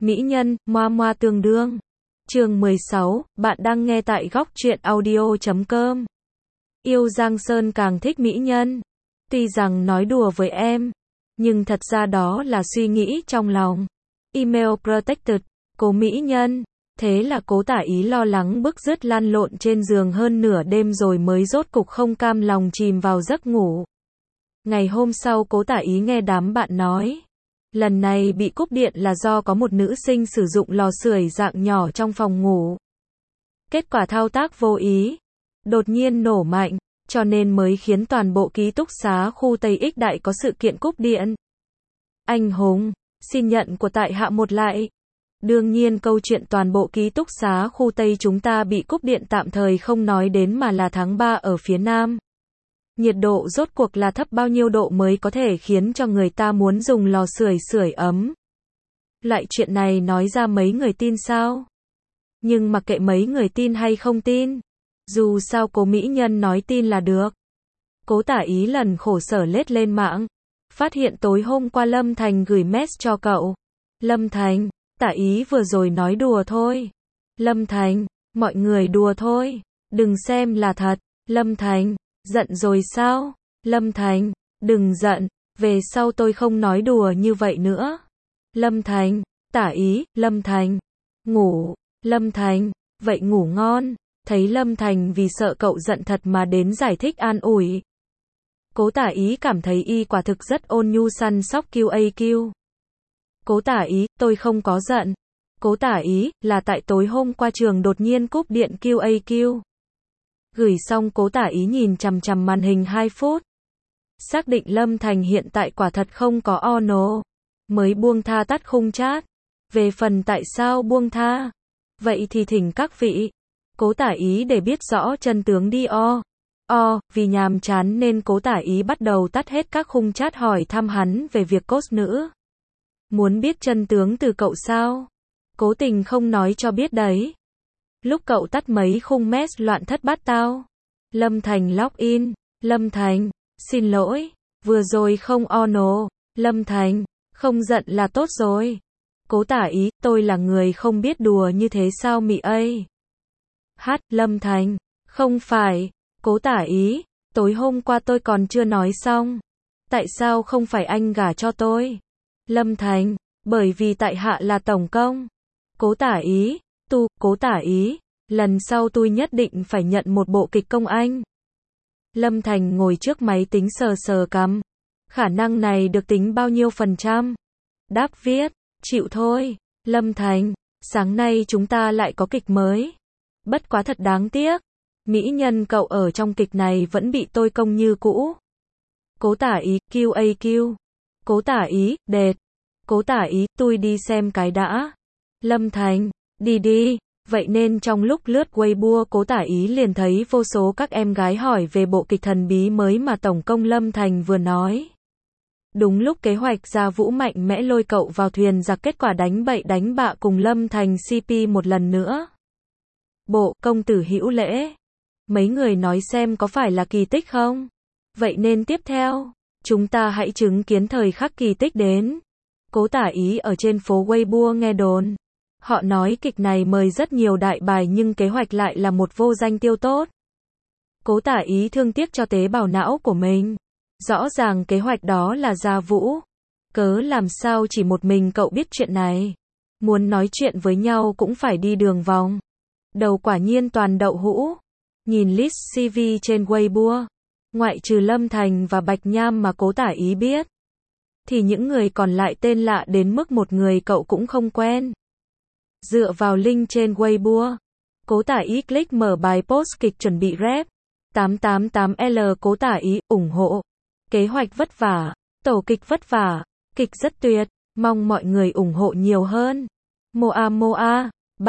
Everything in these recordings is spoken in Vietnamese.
Mỹ nhân, moa moa tương đương. Chương 16, bạn đang nghe tại góc truyện audio.com. Yêu Giang Sơn càng thích mỹ nhân. Tuy rằng nói đùa với em, nhưng thật ra đó là suy nghĩ trong lòng. Email protected, cố mỹ nhân. Thế là Cố Tả Ý lo lắng bứt rứt lăn lộn trên giường hơn nửa đêm rồi mới rốt cục không cam lòng chìm vào giấc ngủ. Ngày hôm sau Cố Tả Ý nghe đám bạn nói, lần này bị cúp điện là do có một nữ sinh sử dụng lò sưởi dạng nhỏ trong phòng ngủ. Kết quả thao tác vô ý, đột nhiên nổ mạnh, cho nên mới khiến toàn bộ ký túc xá khu Tây Ích Đại có sự kiện cúp điện. Anh Hùng, xin nhận của tại hạ một lại. Đương nhiên câu chuyện toàn bộ ký túc xá khu Tây chúng ta bị cúp điện tạm thời không nói đến mà là tháng 3 ở phía Nam. Nhiệt độ rốt cuộc là thấp bao nhiêu độ mới có thể khiến cho người ta muốn dùng lò sưởi sưởi ấm. Loại chuyện này nói ra mấy người tin sao? Nhưng mặc kệ mấy người tin hay không tin, dù sao cố mỹ nhân nói tin là được. Cố Tả Ý lần khổ sở lết lên mạng, phát hiện tối hôm qua Lâm Thành gửi mess cho cậu. Lâm Thành, Tả Ý vừa rồi nói đùa thôi. Lâm Thành, mọi người đùa thôi, đừng xem là thật. Lâm Thành, giận rồi sao? Lâm Thành, đừng giận, về sau tôi không nói đùa như vậy nữa. Lâm Thành, Tả Ý, Lâm Thành, ngủ. Lâm Thành, vậy ngủ ngon. Thấy Lâm Thành vì sợ cậu giận thật mà đến giải thích an ủi. Cố Tả Ý cảm thấy y quả thực rất ôn nhu săn sóc QAQ. Cố Tả Ý, tôi không có giận. Cố Tả Ý, là tại tối hôm qua trường đột nhiên cúp điện QAQ. Gửi xong Cố Tả Ý nhìn chằm chằm màn hình 2 phút. Xác định Lâm Thành hiện tại quả thật không có ono. Mới buông tha tắt khung chat. Về phần tại sao buông tha, vậy thì thỉnh các vị Cố Tả Ý để biết rõ chân tướng đi vì nhàm chán nên Cố Tả Ý bắt đầu tắt hết các khung chat hỏi thăm hắn về việc coach nữ. Muốn biết chân tướng từ cậu sao? Cố tình không nói cho biết đấy. Lúc cậu tắt mấy khung mess loạn thất bát tao. Lâm Thành login. Lâm Thành, xin lỗi, vừa rồi không ono. Lâm Thành, không giận là tốt rồi. Cố Tả Ý, tôi là người không biết đùa như thế sao mị ơi. Lâm Thành, không phải. Cố Tả Ý, tối hôm qua tôi còn chưa nói xong. Tại sao không phải anh gả cho tôi? Lâm Thành, bởi vì tại hạ là tổng công. Cố Tả Ý, Cố Tả Ý, lần sau tôi nhất định phải nhận một bộ kịch công anh. Lâm Thành ngồi trước máy tính sờ sờ cằm. Khả năng này được tính bao nhiêu %? Đáp viết, chịu thôi. Lâm Thành, sáng nay chúng ta lại có kịch mới. Bất quá thật đáng tiếc. Mỹ nhân cậu ở trong kịch này vẫn bị tôi công như cũ. Cố Tả Ý, QAQ. Cố Tả Ý, đệt. Cố Tả Ý, tôi đi xem cái đã. Lâm Thành, đi. Vậy nên trong lúc lướt Weibo Cố Tả Ý liền thấy vô số các em gái hỏi về bộ kịch thần bí mới mà tổng công Lâm Thành vừa nói. Đúng lúc kế hoạch Gia Vũ mạnh mẽ lôi cậu vào thuyền giặc kết quả đánh bậy đánh bạ cùng Lâm Thành CP một lần nữa. Bộ công tử hữu lễ. Mấy người nói xem có phải là kỳ tích không? Vậy nên tiếp theo, chúng ta hãy chứng kiến thời khắc kỳ tích đến. Cố Tả Ý ở trên phố Weibo nghe đồn. Họ nói kịch này mời rất nhiều đại bài nhưng kế hoạch lại là một vô danh tiêu tốt. Cố Tả Ý thương tiếc cho tế bào não của mình. Rõ ràng kế hoạch đó là Gia Vũ. Cớ làm sao chỉ một mình cậu biết chuyện này. Muốn nói chuyện với nhau cũng phải đi đường vòng. Đầu quả nhiên toàn đậu hũ. Nhìn list CV trên Weibo, ngoại trừ Lâm Thành và Bạch Nham mà Cố Tả Ý biết, thì những người còn lại tên lạ đến mức một người cậu cũng không quen. Dựa vào link trên Weibo, Cố Tả Ý click mở bài post kịch chuẩn bị rep. 888L Cố Tả Ý, ủng hộ. Kế hoạch vất vả, tổ kịch vất vả, kịch rất tuyệt, mong mọi người ủng hộ nhiều hơn. Moa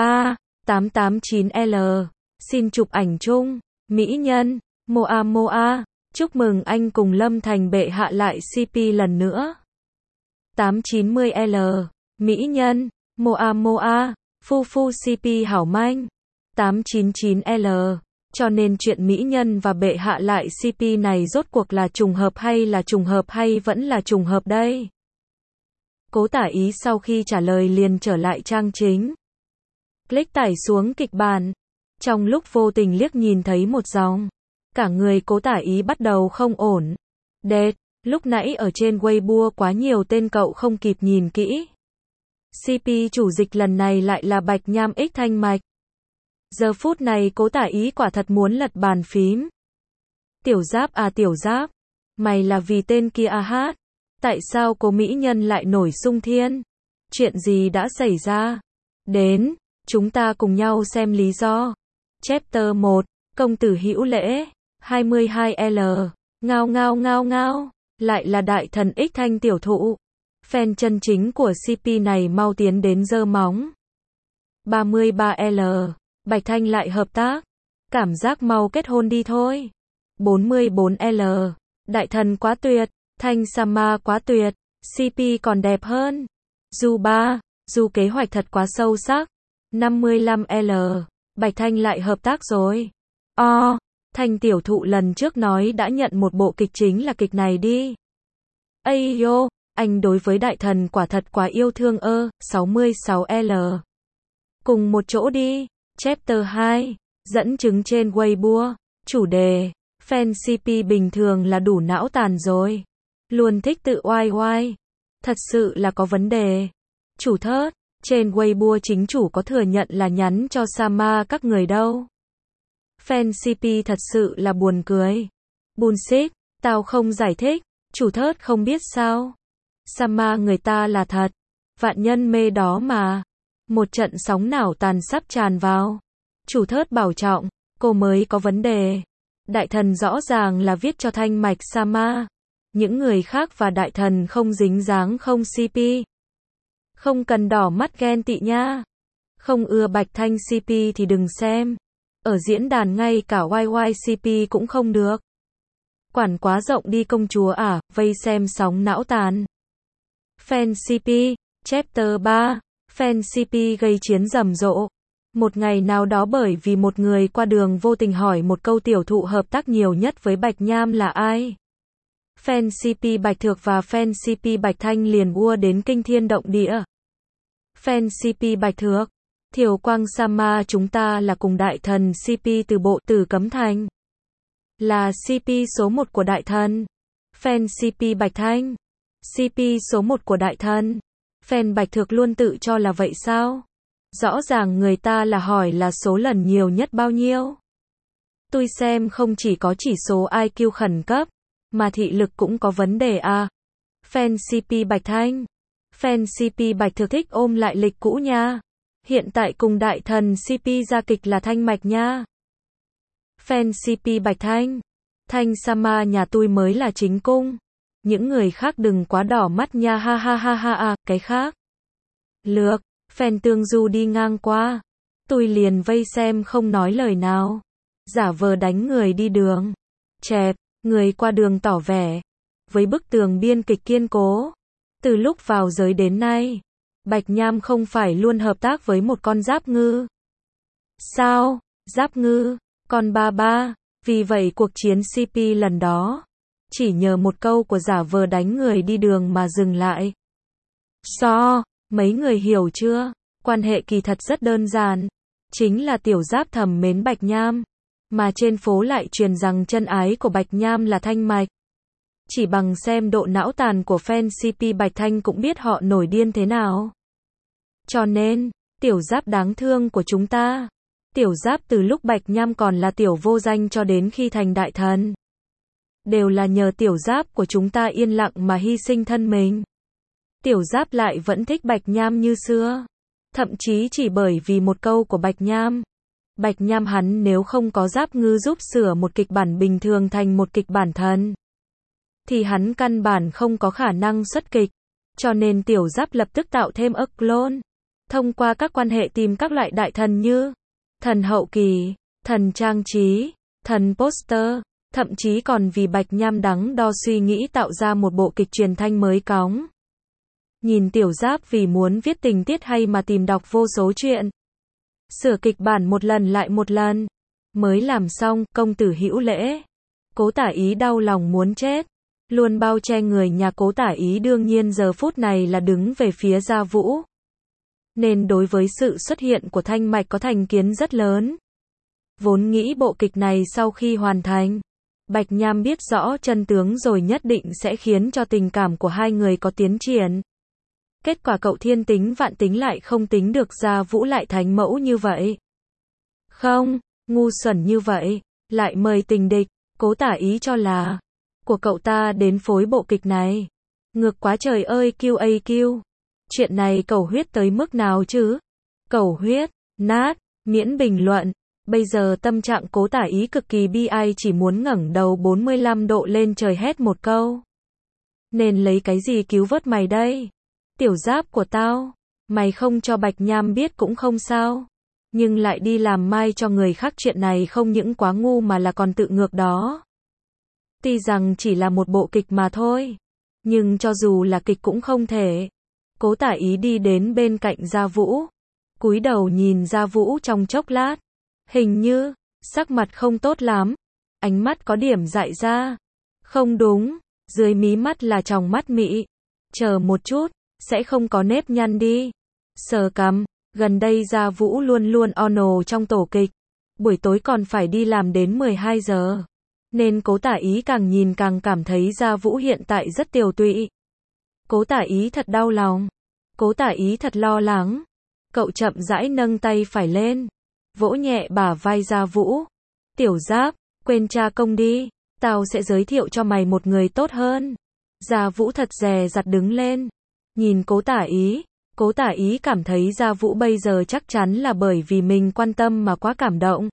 3889L, xin chụp ảnh chung. Mỹ nhân, Moa, chúc mừng anh cùng Lâm Thành bệ hạ lại CP lần nữa. 890L, Mỹ nhân, Moa, Phu CP hảo manh. 899L, cho nên chuyện mỹ nhân và bệ hạ lại CP này rốt cuộc là trùng hợp hay vẫn là trùng hợp đây? Cố Tả Ý sau khi trả lời liền trở lại trang chính. Click tải xuống kịch bản. Trong lúc vô tình liếc nhìn thấy một dòng. Cả người Cố Tả Ý bắt đầu không ổn. Đệt, lúc nãy ở trên Weibo quá nhiều tên cậu không kịp nhìn kỹ. CP chủ dịch lần này lại là Bạch Nham X Thanh Mạch. Giờ phút này Cố Tả Ý quả thật muốn lật bàn phím. Tiểu Giáp à Tiểu Giáp, mày là vì tên kia à hát? Tại sao cô mỹ nhân lại nổi xung thiên? Chuyện gì đã xảy ra? Đến, chúng ta cùng nhau xem lý do. Chapter 1, Công tử Hữu Lễ, 22L, ngao ngao ngao ngao, lại là đại thần X Thanh tiểu thụ. Fan chân chính của CP này mau tiến đến giơ móng. 33L, Bạch Thanh lại hợp tác. Cảm giác mau kết hôn đi thôi. 44L, đại thần quá tuyệt, Thanh Sama quá tuyệt, CP còn đẹp hơn. Du kế hoạch thật quá sâu sắc. 55L, Bạch Thanh lại hợp tác rồi. Thanh tiểu thụ lần trước nói đã nhận một bộ kịch chính là kịch này đi. Ây yo, anh đối với đại thần quả thật quá yêu thương 66L. Cùng một chỗ đi. Chapter 2, dẫn chứng trên Weibo. Chủ đề, fan CP bình thường là đủ não tàn rồi. Luôn thích tự oai oai. Thật sự là có vấn đề. Chủ thớt, trên Weibo chính chủ có thừa nhận là nhắn cho Sama các người đâu. Fan CP thật sự là buồn cười. Bullshit, tao không giải thích. Chủ thớt không biết sao. Sama người ta là thật. Vạn nhân mê đó mà. Một trận sóng não tàn sắp tràn vào. Chủ thớt bảo trọng, cô mới có vấn đề. Đại thần rõ ràng là viết cho Thanh Mạch Sama. Những người khác và đại thần không dính dáng không CP. Không cần đỏ mắt ghen tị nha. Không ưa Bạch Thanh CP thì đừng xem. Ở diễn đàn ngay cả YYCP cũng không được. Quản quá rộng đi công chúa à, vây xem sóng não tàn. Fan CP, Chapter 3, Fan CP gây chiến rầm rộ. Một ngày nào đó bởi vì một người qua đường vô tình hỏi một câu tiểu thụ hợp tác nhiều nhất với Bạch Nham là ai? Fan CP Bạch Thược và Fan CP Bạch Thanh liền ua đến kinh thiên động địa. Fan CP Bạch Thược, Thiều Quang Sama chúng ta là cùng đại thần CP từ bộ Tử Cấm Thành. Là CP số 1 của đại thần. Fan CP Bạch Thanh, CP số 1 của đại thần. Fan Bạch Thược luôn tự cho là vậy sao? Rõ ràng người ta là hỏi là số lần nhiều nhất bao nhiêu. Tôi xem không chỉ có chỉ số IQ khẩn cấp, mà thị lực cũng có vấn đề à. Fan CP Bạch Thanh, Fan CP Bạch Thược thích ôm lại lịch cũ nha. Hiện tại cùng đại thần CP ra kịch là Thanh Mạch nha. Fan CP Bạch Thanh, Thanh Sama nhà tôi mới là chính cung. Những người khác đừng quá đỏ mắt nha ha ha ha ha à, cái khác. Lược, Fan Tương Du đi ngang qua. Tôi liền vây xem không nói lời nào. Giả vờ đánh người đi đường. Chẹp, người qua đường tỏ vẻ. Với bức tường biên kịch kiên cố. Từ lúc vào giới đến nay, Bạch Nham không phải luôn hợp tác với một con giáp ngư. Sao? Giáp ngư? Con ba ba. Vì vậy cuộc chiến CP lần đó, chỉ nhờ một câu của giả vờ đánh người đi đường mà dừng lại. Mấy người hiểu chưa? Quan hệ kỳ thật rất đơn giản. Chính là Tiểu Giáp thầm mến Bạch Nham. Mà trên phố lại truyền rằng chân ái của Bạch Nham là Thanh Mạch. Chỉ bằng xem độ não tàn của fan CP Bạch Thanh cũng biết họ nổi điên thế nào. Cho nên, Tiểu Giáp đáng thương của chúng ta. Tiểu Giáp từ lúc Bạch Nham còn là tiểu vô danh cho đến khi thành đại thần. Đều là nhờ Tiểu Giáp của chúng ta yên lặng mà hy sinh thân mình. Tiểu Giáp lại vẫn thích Bạch Nham như xưa. Thậm chí chỉ bởi vì một câu của Bạch Nham. Bạch Nham hắn nếu không có Giáp ngư giúp sửa một kịch bản bình thường thành một kịch bản thần, thì hắn căn bản không có khả năng xuất kịch. Cho nên Tiểu Giáp lập tức tạo thêm clone. Thông qua các quan hệ tìm các loại đại thần như thần hậu kỳ, thần trang trí, thần poster. Thậm chí còn vì Bạch Nham đắn đo suy nghĩ tạo ra một bộ kịch truyền thanh mới cóng. Nhìn Tiểu Giáp vì muốn viết tình tiết hay mà tìm đọc vô số chuyện. Sửa kịch bản một lần lại một lần. Mới làm xong, Công tử Hữu Lễ. Cố Tả Ý đau lòng muốn chết. luôn bao che người nhà Cố Tả Ý đương nhiên giờ phút này là đứng về phía Gia Vũ. Nên đối với sự xuất hiện của Thanh Mạch có thành kiến rất lớn. Vốn nghĩ bộ kịch này sau khi hoàn thành, Bạch Nham biết rõ chân tướng rồi nhất định sẽ khiến cho tình cảm của hai người có tiến triển. Kết quả cậu thiên tính vạn tính lại không tính được Gia Vũ lại thánh mẫu như vậy. Không, ngu xuẩn như vậy, lại mời tình địch, Cố Tả Ý cho là của cậu ta đến phối bộ kịch này. Ngược quá trời ơi QAQ. Chuyện này cầu huyết tới mức nào chứ? Cầu huyết, nát, miễn bình luận. Bây giờ tâm trạng Cố Tả Ý cực kỳ bi ai chỉ muốn ngẩng đầu 45 độ lên trời hét một câu. Nên lấy cái gì cứu vớt mày đây? Tiểu giáp của tao, mày không cho Bạch Nham biết cũng không sao. Nhưng lại đi làm mai cho người khác chuyện này không những quá ngu mà là còn tự ngược đó. Tuy rằng chỉ là một bộ kịch mà thôi. Nhưng cho dù là kịch cũng không thể. Cố Tả Ý đi đến bên cạnh Gia Vũ. Cúi đầu nhìn Gia Vũ trong chốc lát. Hình như, sắc mặt không tốt lắm. Ánh mắt có điểm dại ra. Không đúng, dưới mí mắt là tròng mắt mị. Chờ một chút, sẽ không có nếp nhăn đi. Sờ cằm, gần đây Gia Vũ luôn luôn ono trong tổ kịch. Buổi tối còn phải đi làm đến 12 giờ. Nên Cố Tả Ý càng nhìn càng cảm thấy Gia Vũ hiện tại rất tiều tụy. Cố Tả Ý thật đau lòng. Cố Tả Ý thật lo lắng. Cậu chậm rãi nâng tay phải lên. Vỗ nhẹ bả vai Gia Vũ. Tiểu Giáp, quên cha công đi. Tao sẽ giới thiệu cho mày một người tốt hơn. Gia Vũ thật dè dặt đứng lên. Nhìn Cố Tả Ý. Cố Tả Ý cảm thấy Gia Vũ bây giờ chắc chắn là bởi vì mình quan tâm mà quá cảm động.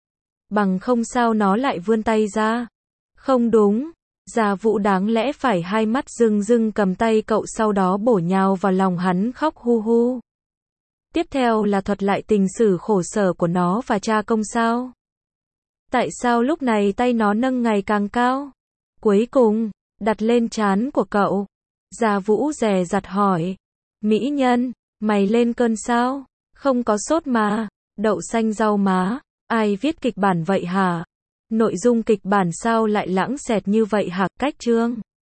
Bằng không sao nó lại vươn tay ra. Không đúng. Gia Vũ đáng lẽ phải hai mắt rưng rưng cầm tay cậu sau đó bổ nhào vào lòng hắn khóc hu hu. Tiếp theo là thuật lại tình sử khổ sở của nó và cha công sao. Tại sao lúc này tay nó nâng ngày càng cao? Cuối cùng, đặt lên trán của cậu. Gia Vũ dè dặt hỏi. Mỹ nhân, mày lên cơn sao? Không có sốt mà. Đậu xanh rau má. Ai viết kịch bản vậy hả? Nội dung kịch bản sao lại lãng xẹt như vậy hả? Cách chương